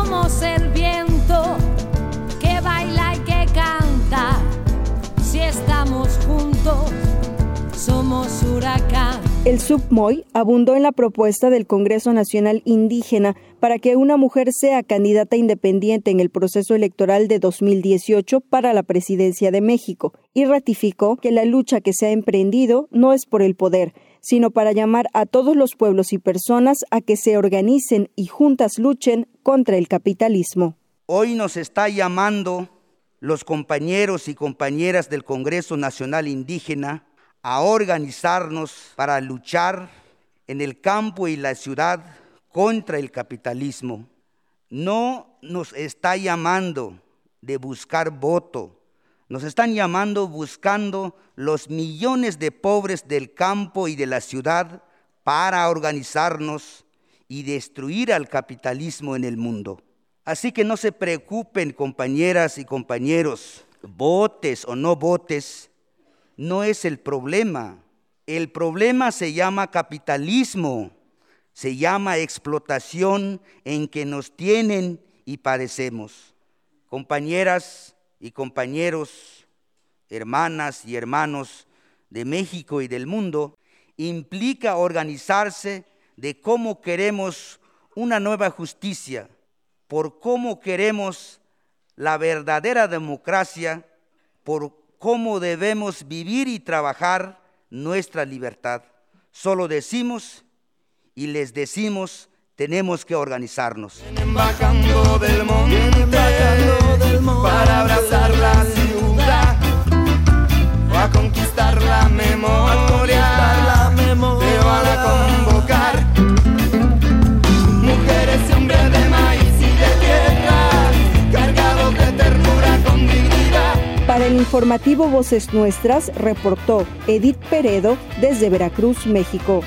Somos el viento que baila y que canta. Si estamos juntos, somos huracán. El SUBMOI abundó en la propuesta del Congreso Nacional Indígena para que una mujer sea candidata independiente en el proceso electoral de 2018 para la presidencia de México y ratificó que la lucha que se ha emprendido no es por el poder, sino para llamar a todos los pueblos y personas a que se organicen y juntas luchen contra el capitalismo. Hoy nos está llamando los compañeros y compañeras del Congreso Nacional Indígena a organizarnos para luchar en el campo y la ciudad contra el capitalismo. No nos está llamando de buscar voto, nos están llamando buscando los millones de pobres del campo y de la ciudad para organizarnos y destruir al capitalismo en el mundo. Así que no se preocupen, compañeras y compañeros, votes o no votes, no es el problema. El problema se llama capitalismo, se llama explotación en que nos tienen y padecemos. Compañeras y compañeros, hermanas y hermanos de México y del mundo, implica organizarse de cómo queremos una nueva justicia, por cómo queremos la verdadera democracia, por cómo debemos vivir y trabajar nuestra libertad. Solo decimos y les decimos, tenemos que organizarnos. Vienen bajando del monte para abrazar la ciudad, o a conquistar la memoria, te van a convocar. Mujeres y hombres de maíz y de tierra, cargados de ternura con dignidad. Para el informativo Voces Nuestras, reportó Edith Peredo desde Veracruz, México.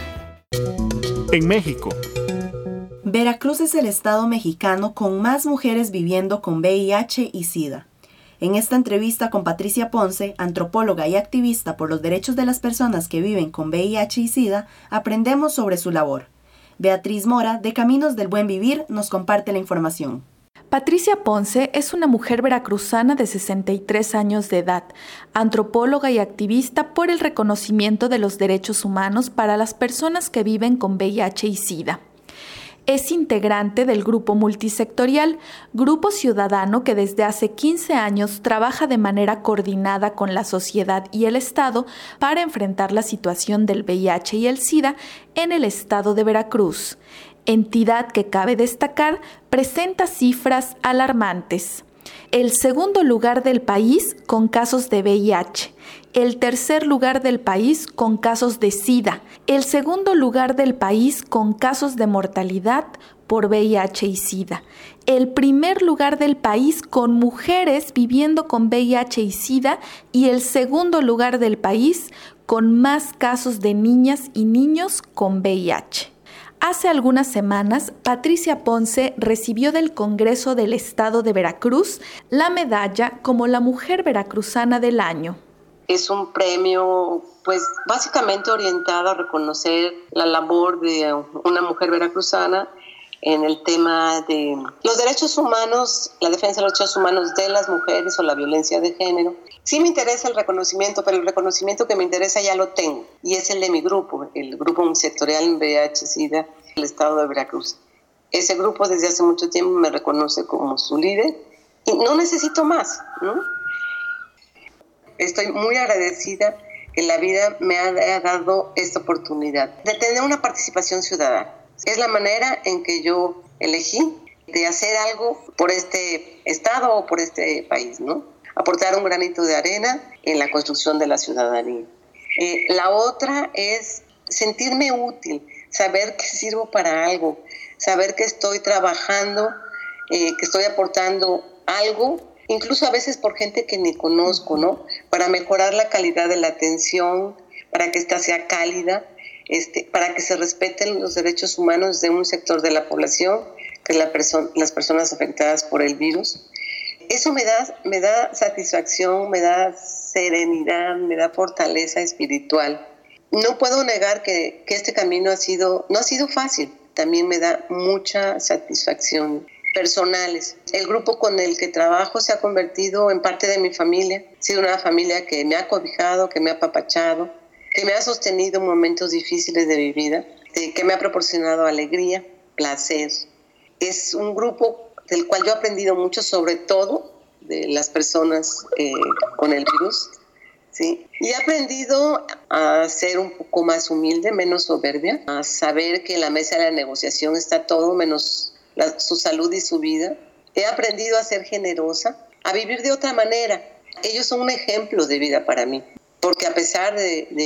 En México. Veracruz es el estado mexicano con más mujeres viviendo con VIH y SIDA. En esta entrevista con Patricia Ponce, antropóloga y activista por los derechos de las personas que viven con VIH y SIDA, aprendemos sobre su labor. Beatriz Mora, de Caminos del Buen Vivir, nos comparte la información. Patricia Ponce es una mujer veracruzana de 63 años de edad, antropóloga y activista por el reconocimiento de los derechos humanos para las personas que viven con VIH y SIDA. Es integrante del Grupo Multisectorial, grupo ciudadano que desde hace 15 años trabaja de manera coordinada con la sociedad y el Estado para enfrentar la situación del VIH y el SIDA en el estado de Veracruz. Entidad que cabe destacar presenta cifras alarmantes. El segundo lugar del país con casos de VIH, el tercer lugar del país con casos de SIDA, el segundo lugar del país con casos de mortalidad por VIH y SIDA, el primer lugar del país con mujeres viviendo con VIH y SIDA y el segundo lugar del país con más casos de niñas y niños con VIH. Hace algunas semanas, Patricia Ponce recibió del Congreso del Estado de Veracruz la medalla como la Mujer Veracruzana del Año. Es un premio, pues, básicamente orientado a reconocer la labor de una mujer veracruzana en el tema de los derechos humanos, la defensa de los derechos humanos de las mujeres o la violencia de género. Sí me interesa el reconocimiento, pero el reconocimiento que me interesa ya lo tengo, y es el de mi grupo, el Grupo Sectorial en VIH-Sida del Estado de Veracruz. Ese grupo desde hace mucho tiempo me reconoce como su líder y no necesito más, ¿no? Estoy muy agradecida que la vida me ha dado esta oportunidad de tener una participación ciudadana. Es la manera en que yo elegí de hacer algo por este estado o por este país, ¿no? Aportar un granito de arena en la construcción de la ciudadanía. La otra es sentirme útil, saber que sirvo para algo, saber que estoy trabajando, que estoy aportando algo, incluso a veces por gente que ni conozco, ¿no? Para mejorar la calidad de la atención, para que ésta sea cálida, para que se respeten los derechos humanos de un sector de la población, que es las personas afectadas por el virus. Eso me da satisfacción, me da serenidad, me da fortaleza espiritual. No puedo negar que este camino no ha sido fácil. También me da mucha satisfacción personales. El grupo con el que trabajo se ha convertido en parte de mi familia. Ha sido una familia que me ha cobijado, que me ha apapachado, que me ha sostenido en momentos difíciles de mi vida, que me ha proporcionado alegría, placer. Es un grupo del cual yo he aprendido mucho, sobre todo de las personas con el virus, ¿sí? Y he aprendido a ser un poco más humilde, menos soberbia, a saber que en la mesa de la negociación está todo menos su salud y su vida. He aprendido a ser generosa, a vivir de otra manera. Ellos son un ejemplo de vida para mí, porque a pesar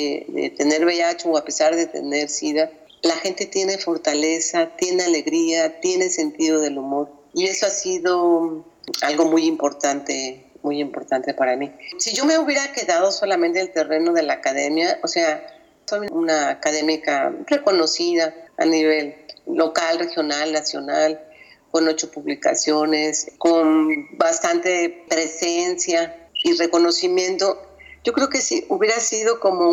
de tener VIH o a pesar de tener SIDA, la gente tiene fortaleza, tiene alegría, tiene sentido del humor. Y eso ha sido algo muy importante para mí. Si yo me hubiera quedado solamente en el terreno de la academia, o sea, soy una académica reconocida a nivel local, regional, nacional, con 8 publicaciones, con bastante presencia y reconocimiento. Yo creo que sí, hubiera sido como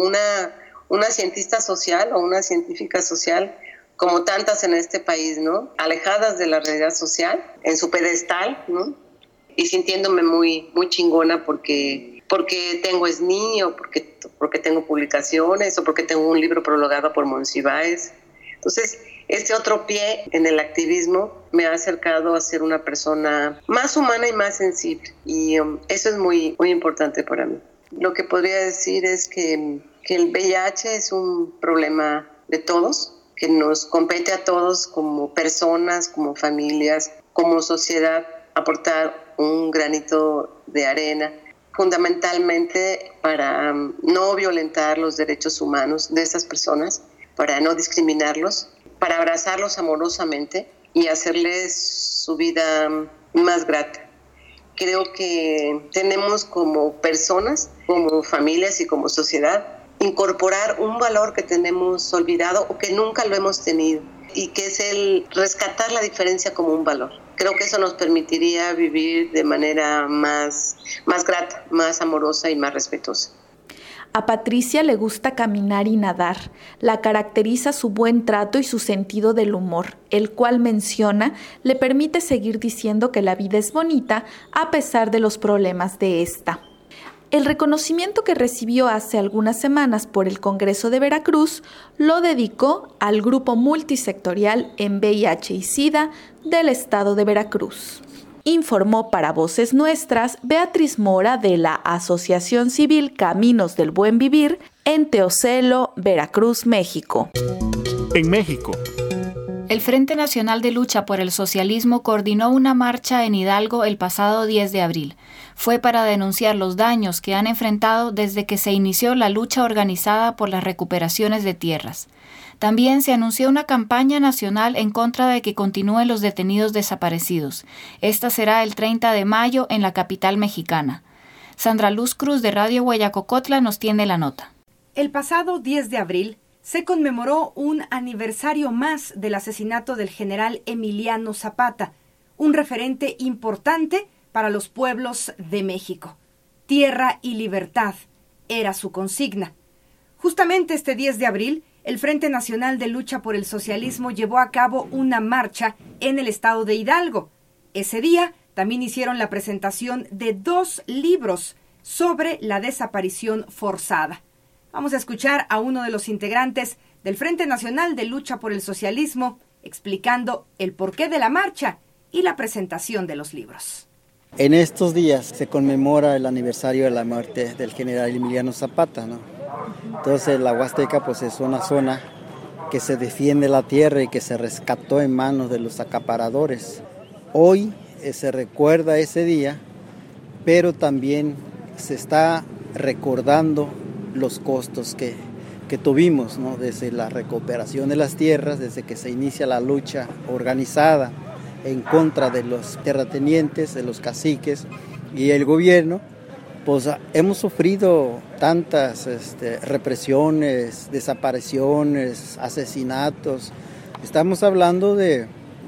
una cientista social o una científica social, como tantas en este país, ¿no? Alejadas de la realidad social, en su pedestal, ¿no? Y sintiéndome muy, muy chingona porque tengo SNI o porque tengo publicaciones o porque tengo un libro prologado por Monsiváis. Entonces, este otro pie en el activismo me ha acercado a ser una persona más humana y más sensible. Y eso es muy, muy importante para mí. Lo que podría decir es que el VIH es un problema de todos, que nos compete a todos como personas, como familias, como sociedad, aportar un granito de arena, fundamentalmente para no violentar los derechos humanos de esas personas, para no discriminarlos, para abrazarlos amorosamente y hacerles su vida más grata. Creo que tenemos como personas, como familias y como sociedad, incorporar un valor que tenemos olvidado o que nunca lo hemos tenido, y que es el rescatar la diferencia como un valor. Creo que eso nos permitiría vivir de manera más grata, más amorosa y más respetuosa. A Patricia le gusta caminar y nadar. La caracteriza su buen trato y su sentido del humor, el cual menciona le permite seguir diciendo que la vida es bonita a pesar de los problemas de esta. El reconocimiento que recibió hace algunas semanas por el Congreso de Veracruz lo dedicó al grupo multisectorial en VIH y SIDA del estado de Veracruz. Informó para Voces Nuestras Beatriz Mora de la Asociación Civil Caminos del Buen Vivir en Teocelo, Veracruz, México. En México, el Frente Nacional de Lucha por el Socialismo coordinó una marcha en Hidalgo el pasado 10 de abril. Fue para denunciar los daños que han enfrentado desde que se inició la lucha organizada por las recuperaciones de tierras. También se anunció una campaña nacional en contra de que continúen los detenidos desaparecidos. Esta será el 30 de mayo en la capital mexicana. Sandra Luz Cruz de Radio Huayacocotla nos tiene la nota. El pasado 10 de abril se conmemoró un aniversario más del asesinato del general Emiliano Zapata, un referente importante para los pueblos de México. Tierra y libertad era su consigna. Justamente este 10 de abril, el Frente Nacional de Lucha por el Socialismo llevó a cabo una marcha en el estado de Hidalgo. Ese día también hicieron la presentación de 2 libros sobre la desaparición forzada. Vamos a escuchar a uno de los integrantes del Frente Nacional de Lucha por el Socialismo explicando el porqué de la marcha y la presentación de los libros. En estos días se conmemora el aniversario de la muerte del general Emiliano Zapata, ¿no? Entonces la Huasteca pues es una zona que se defiende la tierra y que se rescató en manos de los acaparadores. Hoy se recuerda ese día, pero también se está recordando los costos que tuvimos, ¿no? Desde la recuperación de las tierras, desde que se inicia la lucha organizada en contra de los terratenientes, de los caciques y el gobierno, pues hemos sufrido tantas represiones, desapariciones, asesinatos. Estamos hablando de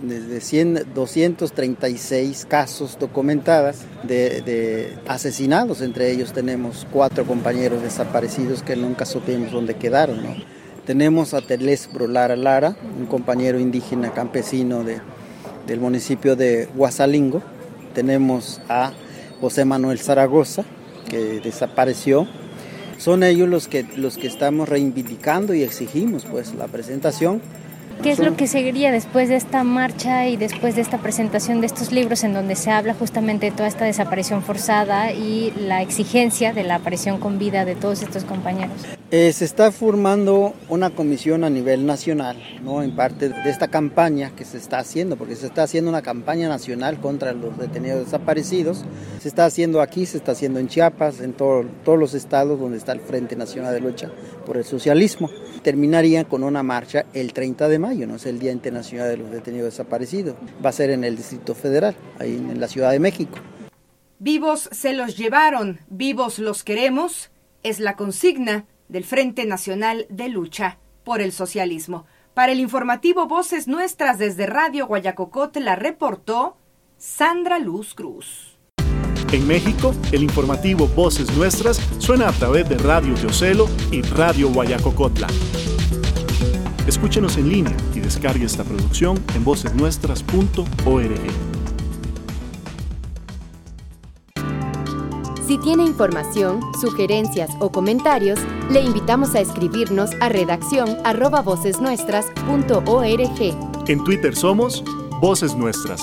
236 casos documentados de asesinados. Entre ellos tenemos 4 compañeros desaparecidos que nunca supimos dónde quedaron, ¿no? Tenemos a Telésforo Lara Lara, un compañero indígena campesino de del municipio de Huasalingo. Tenemos a José Manuel Zaragoza, que desapareció. Son ellos los que estamos reivindicando y exigimos pues la presentación. ¿Qué es lo que seguiría después de esta marcha y después de esta presentación de estos libros en donde se habla justamente de toda esta desaparición forzada y la exigencia de la aparición con vida de todos estos compañeros? Se está formando una comisión a nivel nacional, ¿no? En parte de esta campaña que se está haciendo, porque se está haciendo una campaña nacional contra los detenidos desaparecidos. Se está haciendo aquí, se está haciendo en Chiapas, en todos los estados donde está el Frente Nacional de Lucha por el Socialismo. Terminaría con una marcha el 30 de mayo, ¿no? Es el Día Internacional de los Detenidos Desaparecidos. Va a ser en el Distrito Federal, ahí en la Ciudad de México. Vivos se los llevaron, vivos los queremos, es la consigna del Frente Nacional de Lucha por el Socialismo. Para el informativo Voces Nuestras desde Radio Guayacocotla reportó Sandra Luz Cruz. En México, el informativo Voces Nuestras suena a través de Radio Yocelo y Radio Guayacocotla. Escúchenos en línea y descargue esta producción en vocesnuestras.org. Si tiene información, sugerencias o comentarios, le invitamos a escribirnos a redaccion@vocesnuestras.org. En Twitter somos Voces Nuestras.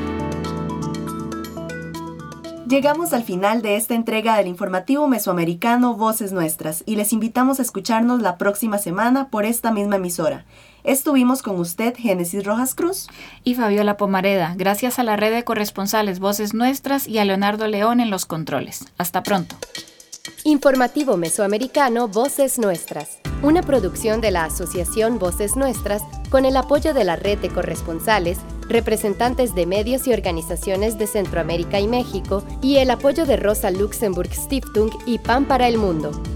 Llegamos al final de esta entrega del informativo mesoamericano Voces Nuestras y les invitamos a escucharnos la próxima semana por esta misma emisora. Estuvimos con usted, Génesis Rojas Cruz y Fabiola Pomareda, gracias a la red de corresponsales Voces Nuestras y a Leonardo León en los controles. Hasta pronto. Informativo mesoamericano Voces Nuestras, una producción de la Asociación Voces Nuestras con el apoyo de la red de corresponsales, representantes de medios y organizaciones de Centroamérica y México y el apoyo de Rosa Luxemburg Stiftung y Pan para el Mundo.